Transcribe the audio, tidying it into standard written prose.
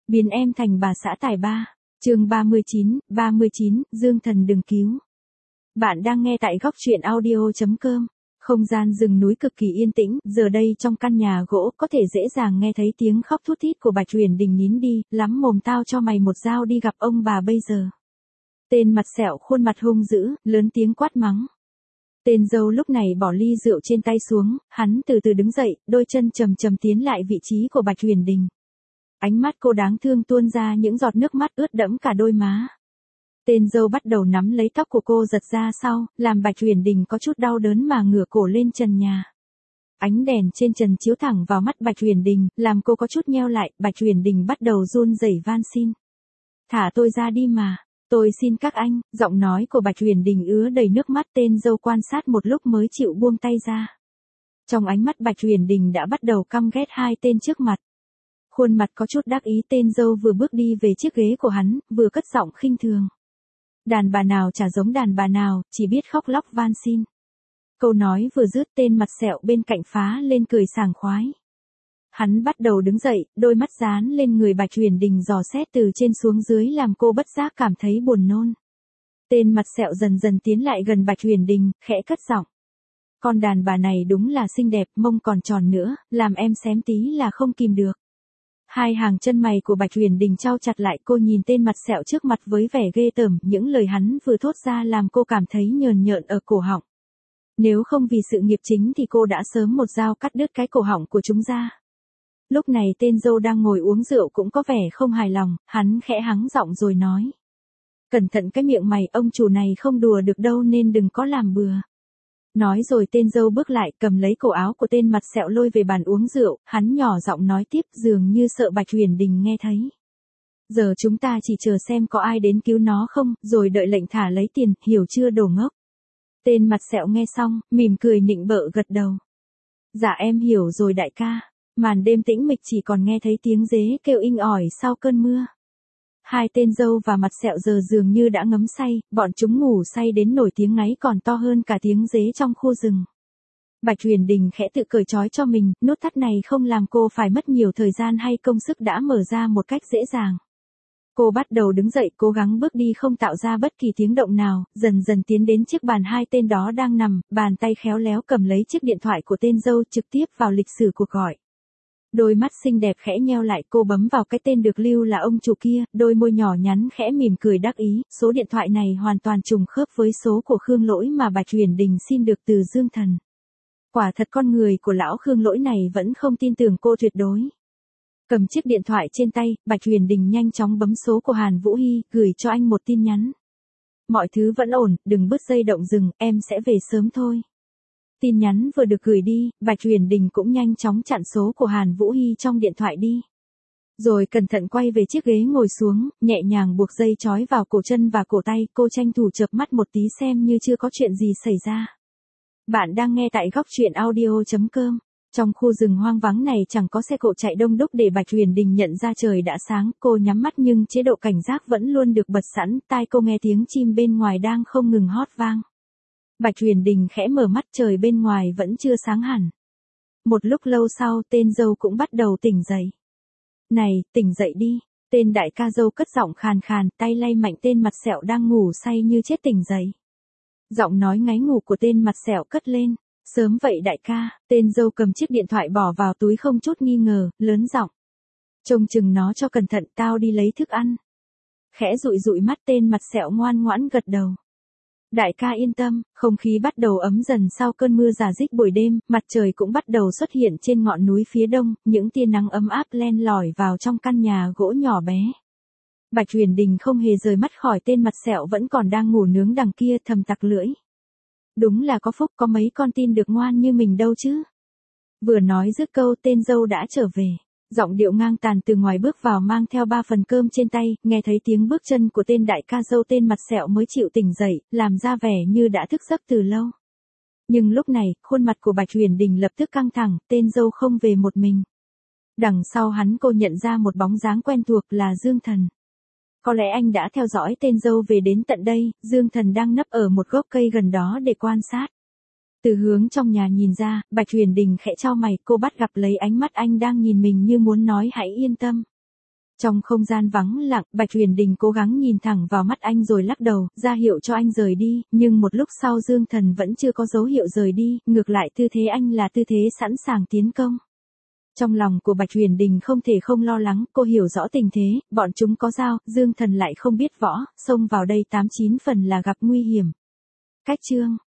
Biến em thành bà xã tài ba. Chương 39, Dương Thần đừng cứu. Bạn đang nghe tại góc truyện audio.com. Không gian rừng núi cực kỳ yên tĩnh, giờ đây trong căn nhà gỗ có thể dễ dàng nghe thấy tiếng khóc thút thít của Bạch Huyền Đình nín đi, lắm mồm tao cho mày một dao đi gặp ông bà bây giờ. Tên mặt sẹo khuôn mặt hung dữ, lớn tiếng quát mắng. Tên dâu lúc này bỏ ly rượu trên tay xuống, hắn từ từ đứng dậy, đôi chân chầm chầm tiến lại vị trí của Bạch Huyền Đình. Ánh mắt cô đáng thương tuôn ra những giọt nước mắt ướt đẫm cả đôi má. Tên dâu bắt đầu nắm lấy tóc của cô giật ra sau, làm Bạch Huyền Đình có chút đau đớn mà ngửa cổ lên trần nhà. Ánh đèn trên trần chiếu thẳng vào mắt Bạch Huyền Đình, làm cô có chút nheo lại, Bạch Huyền Đình bắt đầu run rẩy van xin. Thả tôi ra đi mà, tôi xin các anh, giọng nói của Bạch Huyền Đình ứa đầy nước mắt. Tên dâu quan sát một lúc mới chịu buông tay ra. Trong ánh mắt Bạch Huyền Đình đã bắt đầu căm ghét hai tên trước mặt. Khuôn mặt có chút đắc ý, tên dâu vừa bước đi về chiếc ghế của hắn, vừa cất giọng khinh thường. Đàn bà nào chả giống đàn bà nào, chỉ biết khóc lóc van xin. Câu nói vừa dứt, tên mặt sẹo bên cạnh phá lên cười sảng khoái. Hắn bắt đầu đứng dậy, đôi mắt dán lên người Bạch Huyền Đình dò xét từ trên xuống dưới làm cô bất giác cảm thấy buồn nôn. Tên mặt sẹo dần dần tiến lại gần Bạch Huyền Đình, khẽ cất giọng. Con đàn bà này đúng là xinh đẹp, mông còn tròn nữa, làm em xém tí là không kìm được. Hai hàng chân mày của Bạch Huyền Đình chau chặt lại, cô nhìn tên mặt sẹo trước mặt với vẻ ghê tởm, những lời hắn vừa thốt ra làm cô cảm thấy nhờn nhợn ở cổ họng. Nếu không vì sự nghiệp chính thì cô đã sớm một dao cắt đứt cái cổ họng của chúng ra. Lúc này tên dâu đang ngồi uống rượu cũng có vẻ không hài lòng, hắn khẽ hắng giọng rồi nói. Cẩn thận cái miệng mày, ông chủ này không đùa được đâu nên đừng có làm bừa. Nói rồi tên dâu bước lại cầm lấy cổ áo của tên mặt sẹo lôi về bàn uống rượu, hắn nhỏ giọng nói tiếp dường như sợ Bạch Huyền Đình nghe thấy. Giờ chúng ta chỉ chờ xem có ai đến cứu nó không, rồi đợi lệnh thả lấy tiền, hiểu chưa đồ ngốc. Tên mặt sẹo nghe xong, mỉm cười nịnh bợ gật đầu. Dạ em hiểu rồi đại ca. Màn đêm tĩnh mịch chỉ còn nghe thấy tiếng dế kêu inh ỏi sau cơn mưa. Hai tên dâu và mặt sẹo giờ dường như đã ngấm say, bọn chúng ngủ say đến nổi tiếng ngáy còn to hơn cả tiếng dế trong khu rừng. Bạch Huyền Đình khẽ tự cởi trói cho mình, nút thắt này không làm cô phải mất nhiều thời gian hay công sức đã mở ra một cách dễ dàng. Cô bắt đầu đứng dậy, cố gắng bước đi không tạo ra bất kỳ tiếng động nào, dần dần tiến đến chiếc bàn hai tên đó đang nằm, bàn tay khéo léo cầm lấy chiếc điện thoại của tên dâu trực tiếp vào lịch sử cuộc gọi. Đôi mắt xinh đẹp khẽ nheo lại, cô bấm vào cái tên được lưu là ông chủ kia, đôi môi nhỏ nhắn khẽ mỉm cười đắc ý, số điện thoại này hoàn toàn trùng khớp với số của Khương Lỗi mà Bạch Huyền Đình xin được từ Dương Thần. Quả thật con người của lão Khương Lỗi này vẫn không tin tưởng cô tuyệt đối. Cầm chiếc điện thoại trên tay, Bạch Huyền Đình nhanh chóng bấm số của Hàn Vũ Hy, gửi cho anh một tin nhắn. Mọi thứ vẫn ổn, đừng bứt dây động rừng, em sẽ về sớm thôi. Tin nhắn vừa được gửi đi, Bạch Huyền Đình cũng nhanh chóng chặn số của Hàn Vũ Hy trong điện thoại đi. Rồi cẩn thận quay về chiếc ghế ngồi xuống, nhẹ nhàng buộc dây trói vào cổ chân và cổ tay, cô tranh thủ chợp mắt một tí xem như chưa có chuyện gì xảy ra. Bạn đang nghe tại góc truyện audio.com. Trong khu rừng hoang vắng này chẳng có xe cộ chạy đông đúc để Bạch Huyền Đình nhận ra trời đã sáng, cô nhắm mắt nhưng chế độ cảnh giác vẫn luôn được bật sẵn, tai cô nghe tiếng chim bên ngoài đang không ngừng hót vang. Bạch Huyền Đình khẽ mở mắt, trời bên ngoài vẫn chưa sáng hẳn. Một lúc lâu sau tên dâu cũng bắt đầu tỉnh dậy. Này, tỉnh dậy đi, tên đại ca dâu cất giọng khàn khàn, tay lay mạnh tên mặt sẹo đang ngủ say như chết tỉnh dậy. Giọng nói ngáy ngủ của tên mặt sẹo cất lên. Sớm vậy đại ca, tên dâu cầm chiếc điện thoại bỏ vào túi không chút nghi ngờ, lớn giọng. Trông chừng nó cho cẩn thận, tao đi lấy thức ăn. Khẽ dụi dụi mắt, tên mặt sẹo ngoan ngoãn gật đầu. Đại ca yên tâm, không khí bắt đầu ấm dần sau cơn mưa rả rích buổi đêm, mặt trời cũng bắt đầu xuất hiện trên ngọn núi phía đông, những tia nắng ấm áp len lỏi vào trong căn nhà gỗ nhỏ bé. Bạch Huyền Đình không hề rời mắt khỏi tên mặt sẹo vẫn còn đang ngủ nướng đằng kia, thầm tặc lưỡi. Đúng là có phúc, có mấy con tin được ngoan như mình đâu chứ. Vừa nói dứt câu tên dâu đã trở về. Giọng điệu ngang tàn từ ngoài bước vào mang theo 3 phần cơm trên tay, nghe thấy tiếng bước chân của tên đại ca dâu tên mặt sẹo mới chịu tỉnh dậy, làm ra vẻ như đã thức giấc từ lâu. Nhưng lúc này, khuôn mặt của Bạch Huyền Đình lập tức căng thẳng, tên dâu không về một mình. Đằng sau hắn cô nhận ra một bóng dáng quen thuộc là Dương Thần. Có lẽ anh đã theo dõi tên dâu về đến tận đây, Dương Thần đang nấp ở một gốc cây gần đó để quan sát. Từ hướng trong nhà nhìn ra, Bạch Huyền Đình khẽ chau mày, cô bắt gặp lấy ánh mắt anh đang nhìn mình như muốn nói hãy yên tâm. Trong không gian vắng lặng, Bạch Huyền Đình cố gắng nhìn thẳng vào mắt anh rồi lắc đầu, ra hiệu cho anh rời đi, nhưng một lúc sau Dương Thần vẫn chưa có dấu hiệu rời đi, ngược lại tư thế anh là tư thế sẵn sàng tiến công. Trong lòng của Bạch Huyền Đình không thể không lo lắng, cô hiểu rõ tình thế, bọn chúng có dao, Dương Thần lại không biết võ, xông vào đây 89 phần là gặp nguy hiểm. Cách chương